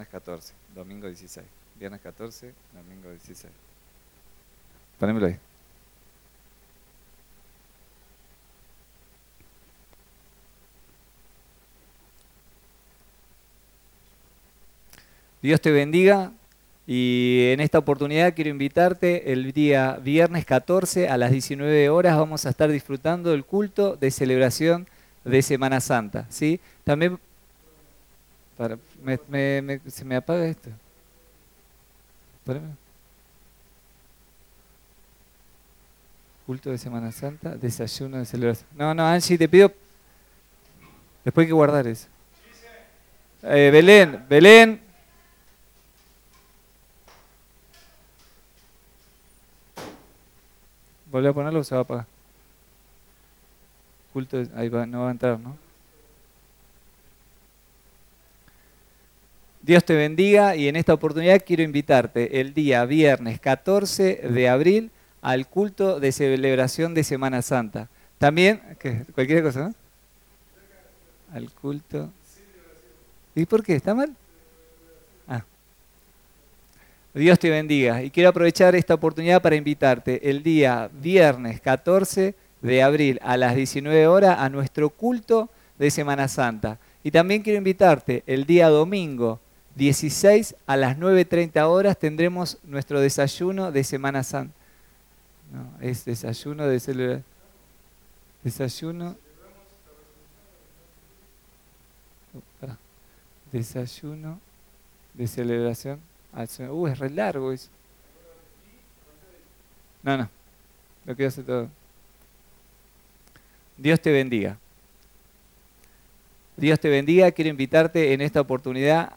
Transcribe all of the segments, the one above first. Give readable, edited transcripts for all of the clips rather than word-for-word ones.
14, domingo 16. Viernes 14, domingo 16. Ponémelo ahí. Dios te bendiga y en esta oportunidad quiero invitarte el día viernes 14 a las 19 horas. Vamos a estar disfrutando del culto de celebración de Semana Santa, ¿sí? También, se me apaga esto. Espérame. Culto de Semana Santa, desayuno de celebración. No, Angie, te pido, después hay que guardar eso. Belén. ¿Volver a ponerlo o se va a apagar? Culto, ahí va, no va a entrar, ¿no? Dios te bendiga y en esta oportunidad quiero invitarte el día viernes 14 de abril al culto de celebración de Semana Santa. También, ¿qué? Cualquier cosa, ¿no? Al culto. ¿Y por qué? ¿Está mal? Ah. Dios te bendiga y quiero aprovechar esta oportunidad para invitarte el día viernes 14 de abril a las 19 horas a nuestro culto de Semana Santa. Y también quiero invitarte el día domingo 16 a las 9:30 horas tendremos nuestro desayuno de Semana Santa. No, es desayuno de celebración. Desayuno. Desayuno de celebración. Es re largo eso. No, lo quiero hacer todo. Dios te bendiga. Dios te bendiga. Quiero invitarte en esta oportunidad.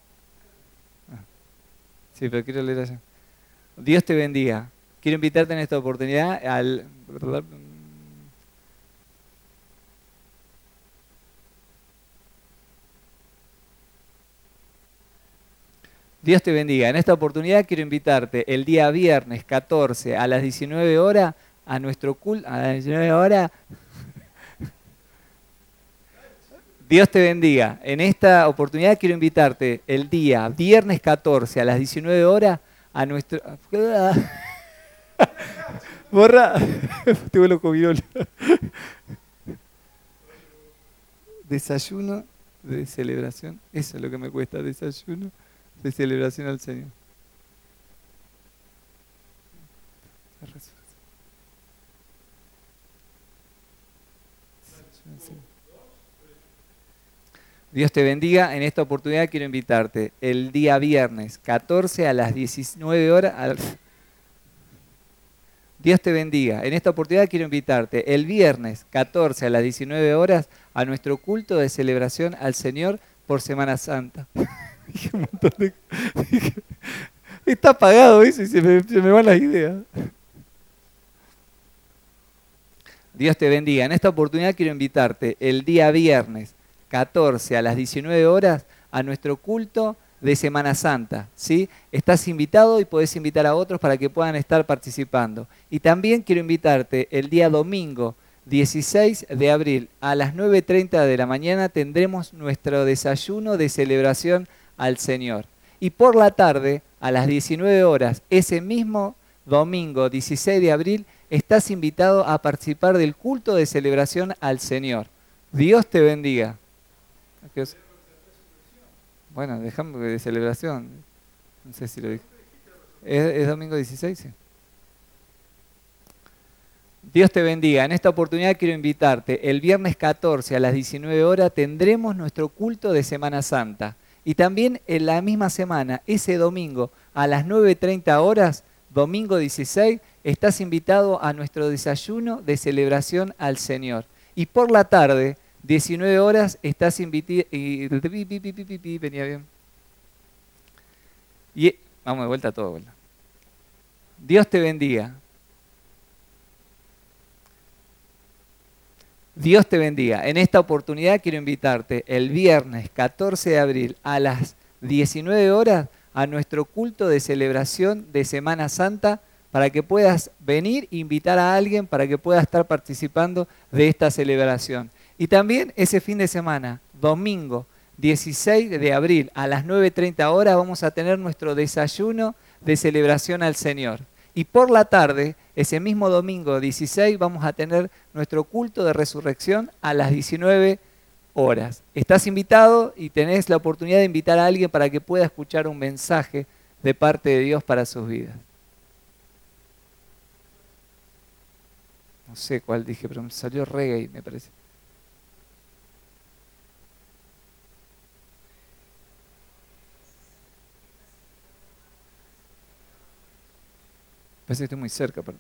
Sí, pero quiero leer allá. Dios te bendiga. Quiero invitarte en esta oportunidad al... Dios te bendiga. En esta oportunidad quiero invitarte el día viernes 14 a las 19 horas a nuestro culto. A las 19 horas. Dios te bendiga. En esta oportunidad quiero invitarte el día viernes 14 a las 19 horas a nuestro... Borra. Te vuelvo comiol. Desayuno de celebración. Eso es lo que me cuesta. Desayuno de celebración al Señor. Dios te bendiga. En esta oportunidad quiero invitarte el día viernes 14 a las 19 horas. Dios te bendiga. En esta oportunidad quiero invitarte el viernes 14 a las 19 horas a nuestro culto de celebración al Señor por Semana Santa. Está apagado eso y se me van las ideas. Dios te bendiga. En esta oportunidad quiero invitarte el día viernes 14 a las 19 horas a nuestro culto de Semana Santa, ¿sí? Estás invitado y podés invitar a otros para que puedan estar participando. Y también quiero invitarte el día domingo 16 de abril a las 9:30 de la mañana tendremos nuestro desayuno de celebración al Señor. Y por la tarde, a las 19 horas, ese mismo domingo 16 de abril, estás invitado a participar del culto de celebración al Señor. Dios te bendiga. Bueno, dejamos de celebración. No sé si lo dije. ¿Es domingo 16? Sí. Dios te bendiga. En esta oportunidad quiero invitarte. El viernes 14 a las 19 horas tendremos nuestro culto de Semana Santa. Y también en la misma semana, ese domingo, a las 9:30 horas, domingo 16, estás invitado a nuestro desayuno de celebración al Señor. Y por la tarde, 19 horas, estás invitado... Venía bien. Y vamos de vuelta a todo. Dios te bendiga. Dios te bendiga. En esta oportunidad quiero invitarte el viernes 14 de abril a las 19 horas a nuestro culto de celebración de Semana Santa para que puedas venir e invitar a alguien para que pueda estar participando de esta celebración. Y también ese fin de semana, domingo 16 de abril a las 9:30 horas vamos a tener nuestro desayuno de celebración al Señor. Y por la tarde, ese mismo domingo 16, vamos a tener nuestro culto de resurrección a las 19 horas. Estás invitado y tenés la oportunidad de invitar a alguien para que pueda escuchar un mensaje de parte de Dios para sus vidas. No sé cuál dije, pero me salió reggae, me parece. Parece que estoy muy cerca, perdón.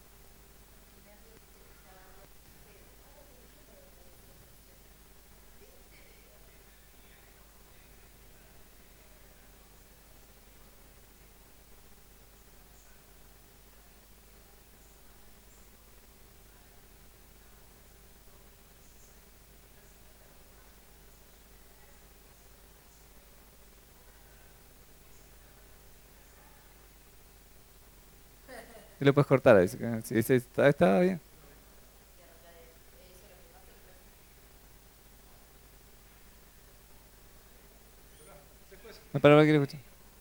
Y lo puedes cortar, dice. Sí, sí, está bien. No, para lo que quiero escuchar.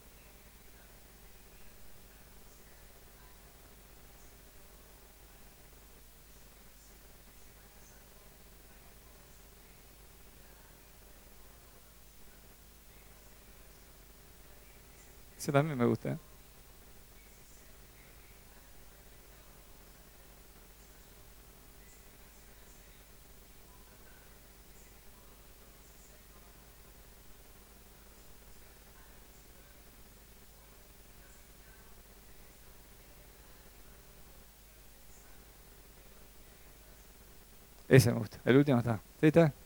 Eso también me gusta. ¿Eh? Ese me gusta. El último está. ¿Sí está?